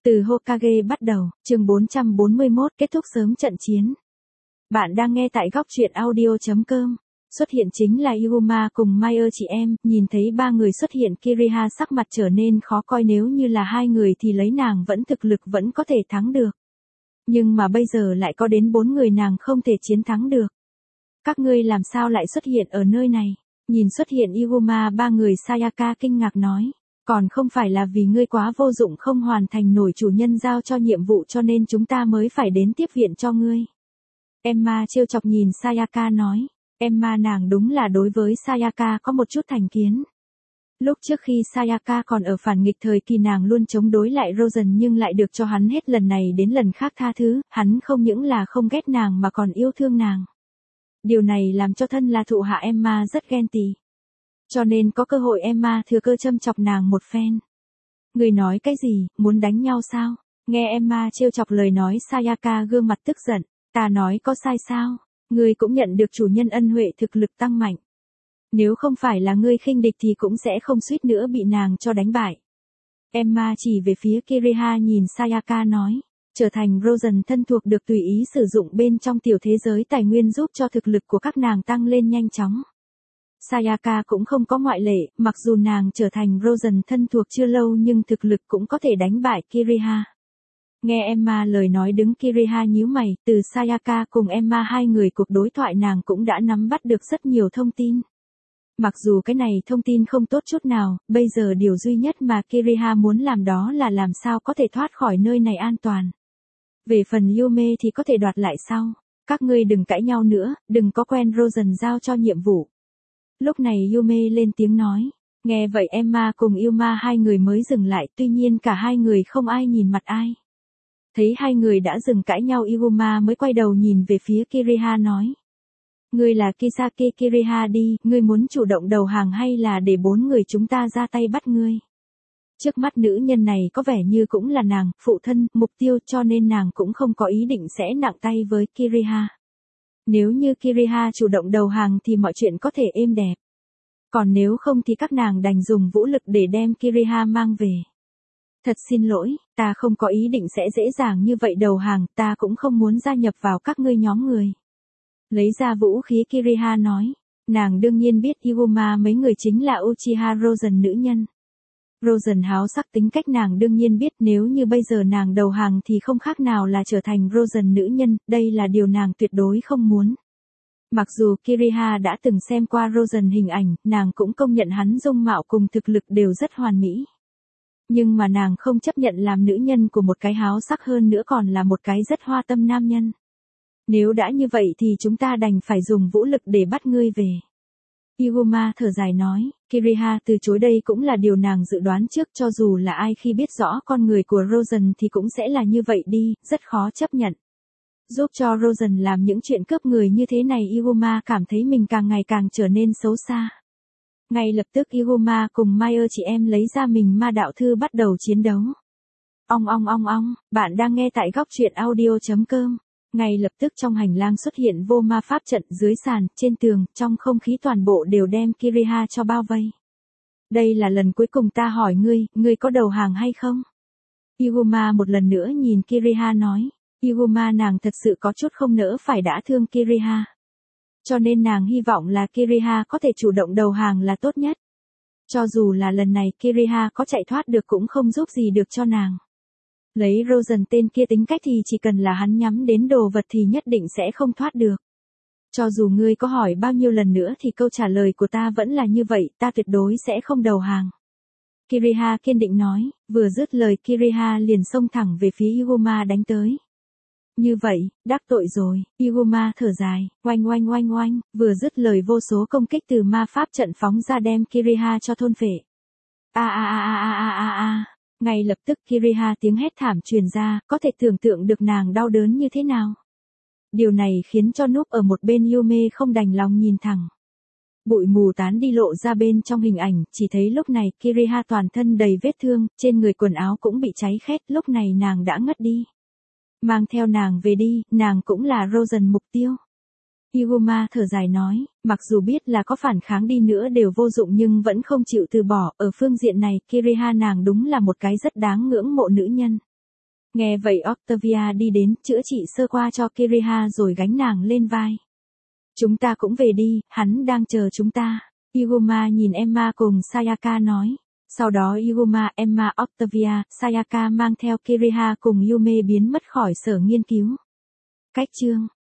Từ Hokage bắt đầu, chương 441 kết thúc sớm trận chiến. Bạn đang nghe tại góc truyện audio.com. Xuất hiện chính là Yuma cùng Maya chị em, nhìn thấy ba người xuất hiện Kiriha sắc mặt trở nên khó coi, nếu như là hai người thì lấy nàng vẫn thực lực vẫn có thể thắng được. Nhưng mà bây giờ lại có đến 4 người nàng không thể chiến thắng được. Các ngươi làm sao lại xuất hiện ở nơi này? Nhìn xuất hiện Yuma ba người, Sayaka kinh ngạc nói. Còn không phải là vì ngươi quá vô dụng không hoàn thành nổi chủ nhân giao cho nhiệm vụ cho nên chúng ta mới phải đến tiếp viện cho ngươi. Emma trêu chọc nhìn Sayaka nói. Emma nàng đúng là đối với Sayaka có một chút thành kiến. Lúc trước khi Sayaka còn ở phản nghịch thời kỳ nàng luôn chống đối lại Rosen nhưng lại được cho hắn hết lần này đến lần khác tha thứ, hắn không những là không ghét nàng mà còn yêu thương nàng. Điều này làm cho thân là thụ hạ Emma rất ghen tị. Cho nên có cơ hội Emma thừa cơ châm chọc nàng một phen. Người nói cái gì, muốn đánh nhau sao? Nghe Emma trêu chọc lời nói, Sayaka gương mặt tức giận. Ta nói có sai sao? Ngươi cũng nhận được chủ nhân ân huệ, thực lực tăng mạnh. Nếu không phải là ngươi khinh địch thì cũng sẽ không suýt nữa bị nàng cho đánh bại. Emma chỉ về phía Kiriha nhìn Sayaka nói. Trở thành Rosen thân thuộc được tùy ý sử dụng bên trong tiểu thế giới tài nguyên giúp cho thực lực của các nàng tăng lên nhanh chóng. Sayaka cũng không có ngoại lệ, mặc dù nàng trở thành Rosen thân thuộc chưa lâu nhưng thực lực cũng có thể đánh bại Kiriha. Nghe Emma lời nói đứng, Kiriha nhíu mày, từ Sayaka cùng Emma hai người cuộc đối thoại nàng cũng đã nắm bắt được rất nhiều thông tin. Mặc dù cái này thông tin không tốt chút nào, bây giờ điều duy nhất mà Kiriha muốn làm đó là làm sao có thể thoát khỏi nơi này an toàn. Về phần Yume thì có thể đoạt lại sau. Các ngươi đừng cãi nhau nữa, đừng có quen Rosen giao cho nhiệm vụ. Lúc này Yume lên tiếng nói. Nghe vậy Emma cùng Yuma hai người mới dừng lại, tuy nhiên cả hai người không ai nhìn mặt ai. Thấy hai người đã dừng cãi nhau, Yuma mới quay đầu nhìn về phía Kiriha nói. Ngươi là Kisaki Kiriha đi, ngươi muốn chủ động đầu hàng hay là để 4 người chúng ta ra tay bắt ngươi? Trước mắt nữ nhân này có vẻ như cũng là nàng, phụ thân, mục tiêu, cho nên nàng cũng không có ý định sẽ nặng tay với Kiriha. Nếu như Kiriha chủ động đầu hàng thì mọi chuyện có thể êm đẹp. Còn nếu không thì các nàng đành dùng vũ lực để đem Kiriha mang về. Thật xin lỗi, ta không có ý định sẽ dễ dàng như vậy đầu hàng, ta cũng không muốn gia nhập vào các ngươi nhóm người. Lấy ra vũ khí, Kiriha nói. Nàng đương nhiên biết Yuma mấy người chính là Uchiha Rosen nữ nhân. Rosen háo sắc tính cách nàng đương nhiên biết, nếu như bây giờ nàng đầu hàng thì không khác nào là trở thành Rosen nữ nhân, đây là điều nàng tuyệt đối không muốn. Mặc dù Kiriha đã từng xem qua Rosen hình ảnh, nàng cũng công nhận hắn dung mạo cùng thực lực đều rất hoàn mỹ. Nhưng mà nàng không chấp nhận làm nữ nhân của một cái háo sắc, hơn nữa còn là một cái rất hoa tâm nam nhân. Nếu đã như vậy thì chúng ta đành phải dùng vũ lực để bắt ngươi về. Yuma thở dài nói. Kiriha từ chối đây cũng là điều nàng dự đoán trước, cho dù là ai khi biết rõ con người của Rosen thì cũng sẽ là như vậy đi, rất khó chấp nhận. Giúp cho Rosen làm những chuyện cướp người như thế này, Yuma cảm thấy mình càng ngày càng trở nên xấu xa. Ngay lập tức Yuma cùng Maya chị em lấy ra mình ma đạo thư bắt đầu chiến đấu. Ong, bạn đang nghe tại góc truyện audio.com. Ngay lập tức trong hành lang xuất hiện vô ma pháp trận, dưới sàn, trên tường, trong không khí toàn bộ đều đem Kiriha cho bao vây. Đây là lần cuối cùng ta hỏi ngươi có đầu hàng hay không? Yuma một lần nữa nhìn Kiriha nói. Yuma nàng thật sự có chút không nỡ phải đã thương Kiriha. Cho nên nàng hy vọng là Kiriha có thể chủ động đầu hàng là tốt nhất. Cho dù là lần này Kiriha có chạy thoát được cũng không giúp gì được cho nàng. Lấy Rosen tên kia tính cách thì chỉ cần là hắn nhắm đến đồ vật thì nhất định sẽ không thoát được. Cho dù ngươi có hỏi bao nhiêu lần nữa thì câu trả lời của ta vẫn là như vậy, ta tuyệt đối sẽ không đầu hàng. Kiriha kiên định nói, vừa dứt lời Kiriha liền xông thẳng về phía Yuma đánh tới. Như vậy, đắc tội rồi, Yuma thở dài, oanh, vừa dứt lời vô số công kích từ ma pháp trận phóng ra đem Kiriha cho thôn phệ. Ngay lập tức Kiriha tiếng hét thảm truyền ra, có thể tưởng tượng được nàng đau đớn như thế nào. Điều này khiến cho núp ở một bên Yume không đành lòng nhìn thẳng. Bụi mù tán đi lộ ra bên trong hình ảnh, chỉ thấy lúc này Kiriha toàn thân đầy vết thương, trên người quần áo cũng bị cháy khét, lúc này nàng đã ngất đi. Mang theo nàng về đi, nàng cũng là Rosen mục tiêu. Yuma thở dài nói, mặc dù biết là có phản kháng đi nữa đều vô dụng nhưng vẫn không chịu từ bỏ, ở phương diện này Kiriha nàng đúng là một cái rất đáng ngưỡng mộ nữ nhân. Nghe vậy Octavia đi đến, chữa trị sơ qua cho Kiriha rồi gánh nàng lên vai. Chúng ta cũng về đi, hắn đang chờ chúng ta. Iguma nhìn Emma cùng Sayaka nói. Sau đó Iguma, Emma, Octavia, Sayaka mang theo Kiriha cùng Yume biến mất khỏi sở nghiên cứu. Cách chương